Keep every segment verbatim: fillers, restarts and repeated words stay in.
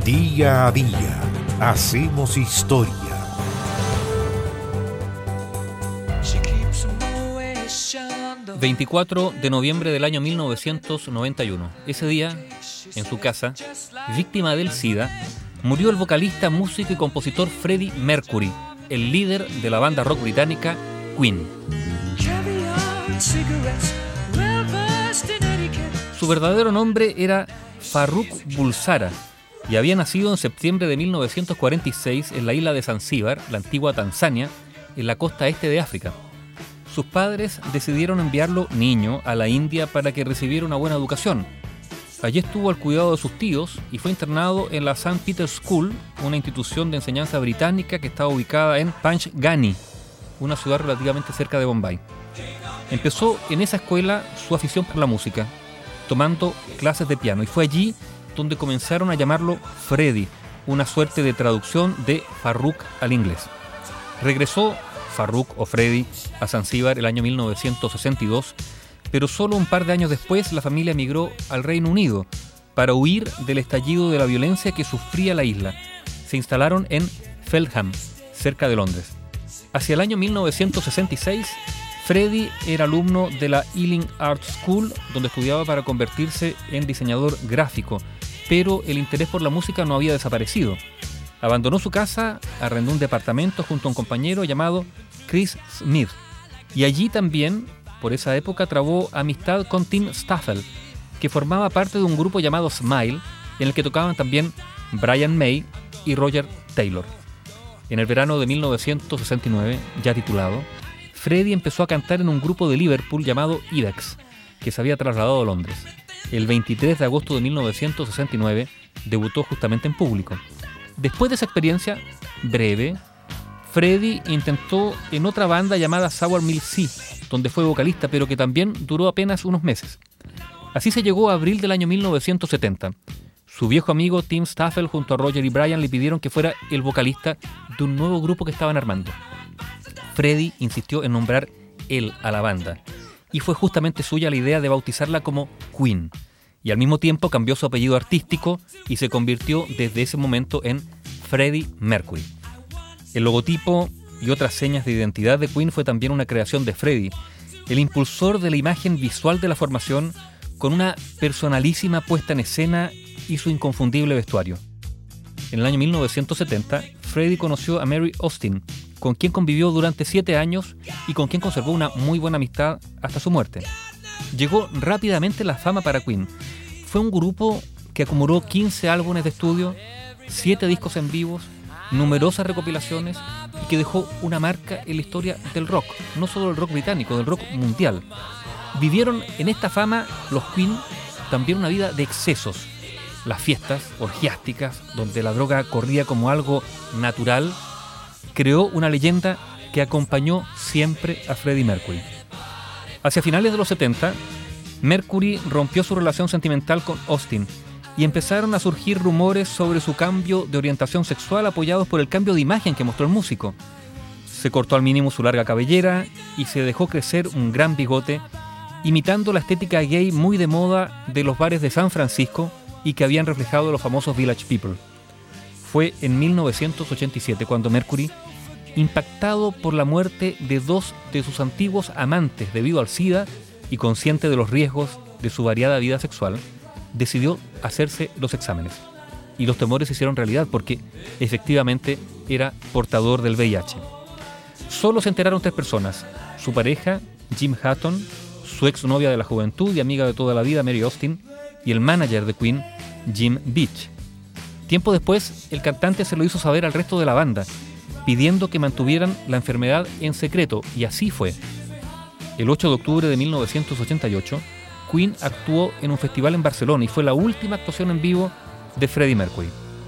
Día a día hacemos historia. veinticuatro de noviembre del año mil novecientos noventa y uno. Ese día, en su casa, víctima del SIDA, murió el vocalista, músico y compositor Freddie Mercury, el líder de la banda rock británica Queen. Su verdadero nombre era Farrukh Bulsara y había nacido en septiembre de mil novecientos cuarenta y seis en la isla de Zanzíbar, la antigua Tanzania, en la costa este de África. Sus padres decidieron enviarlo niño a la India para que recibiera una buena educación. Allí estuvo al cuidado de sus tíos y fue internado en la Saint Peter's School, una institución de enseñanza británica que estaba ubicada en Panchgani, una ciudad relativamente cerca de Bombay. Empezó en esa escuela su afición por la música, tomando clases de piano, y fue allí donde comenzaron a llamarlo Freddie, una suerte de traducción de Farrukh al inglés. Regresó Farrukh o Freddie a Zanzíbar el año mil novecientos sesenta y dos, pero solo un par de años después la familia emigró al Reino Unido para huir del estallido de la violencia que sufría la isla. Se instalaron en Feltham, cerca de Londres. Hacia el año mil novecientos sesenta y seis, Freddie era alumno de la Ealing Art School, donde estudiaba para convertirse en diseñador gráfico, pero el interés por la música no había desaparecido. Abandonó su casa, arrendó un departamento junto a un compañero llamado Chris Smith, y allí también, por esa época, trabó amistad con Tim Staffel, que formaba parte de un grupo llamado Smile, en el que tocaban también Brian May y Roger Taylor. En el verano de mil novecientos sesenta y nueve, ya titulado, Freddie empezó a cantar en un grupo de Liverpool llamado Ibex, que se había trasladado a Londres. El veintitrés de agosto de mil novecientos sesenta y nueve debutó justamente en público. Después de esa experiencia breve, Freddie intentó en otra banda llamada Sour Milk Sea, donde fue vocalista, pero que también duró apenas unos meses. Así se llegó a abril del año mil novecientos setenta. Su viejo amigo Tim Staffel junto a Roger y Brian le pidieron que fuera el vocalista de un nuevo grupo que estaban armando. Freddie insistió en nombrar él a la banda, y fue justamente suya la idea de bautizarla como Queen, y al mismo tiempo cambió su apellido artístico y se convirtió desde ese momento en Freddie Mercury. El logotipo y otras señas de identidad de Queen fue también una creación de Freddie, el impulsor de la imagen visual de la formación, con una personalísima puesta en escena y su inconfundible vestuario. En el año mil novecientos setenta, Freddie conoció a Mary Austin, con quien convivió durante siete años y con quien conservó una muy buena amistad hasta su muerte. Llegó rápidamente la fama para Queen. Fue un grupo que acumuló quince álbumes de estudio, siete discos en vivos, numerosas recopilaciones y que dejó una marca en la historia del rock, no solo del rock británico, del rock mundial. Vivieron en esta fama los Queen también una vida de excesos. Las fiestas orgiásticas, donde la droga corría como algo natural, creó una leyenda que acompañó siempre a Freddie Mercury. Hacia finales de los setenta, Mercury rompió su relación sentimental con Austin y empezaron a surgir rumores sobre su cambio de orientación sexual apoyados por el cambio de imagen que mostró el músico. Se cortó al mínimo su larga cabellera y se dejó crecer un gran bigote, imitando la estética gay muy de moda de los bares de San Francisco y que habían reflejado los famosos Village People. Fue en mil novecientos ochenta y siete cuando Mercury, impactado por la muerte de dos de sus antiguos amantes debido al SIDA y consciente de los riesgos de su variada vida sexual, decidió hacerse los exámenes. Y los temores se hicieron realidad porque efectivamente era portador del V I H. Solo se enteraron tres personas: su pareja, Jim Hutton, su exnovia de la juventud y amiga de toda la vida, Mary Austin, y el manager de Queen, Jim Beach. Tiempo después, el cantante se lo hizo saber al resto de la banda, pidiendo que mantuvieran la enfermedad en secreto, y así fue. El ocho de octubre de mil novecientos ochenta y ocho, Queen actuó en un festival en Barcelona y fue la última actuación en vivo de Freddie Mercury.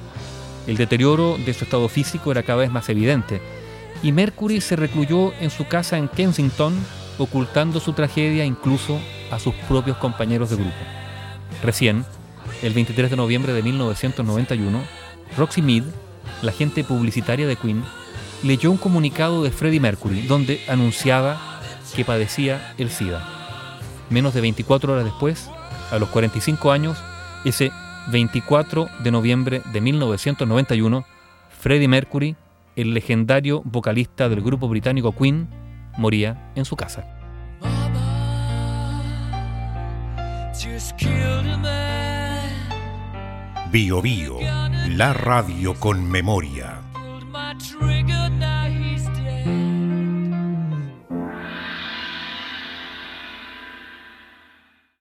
El deterioro de su estado físico era cada vez más evidente, y Mercury se recluyó en su casa en Kensington, ocultando su tragedia incluso a sus propios compañeros de grupo. Recién, el veintitrés de noviembre de mil novecientos noventa y uno, Roxy Mead, la agente publicitaria de Queen, leyó un comunicado de Freddie Mercury donde anunciaba que padecía el SIDA. Menos de veinticuatro horas después, a los cuarenta y cinco años, ese veinticuatro de noviembre de mil novecientos noventa y uno, Freddie Mercury, el legendario vocalista del grupo británico Queen, moría en su casa. Bio Bio, la radio con memoria.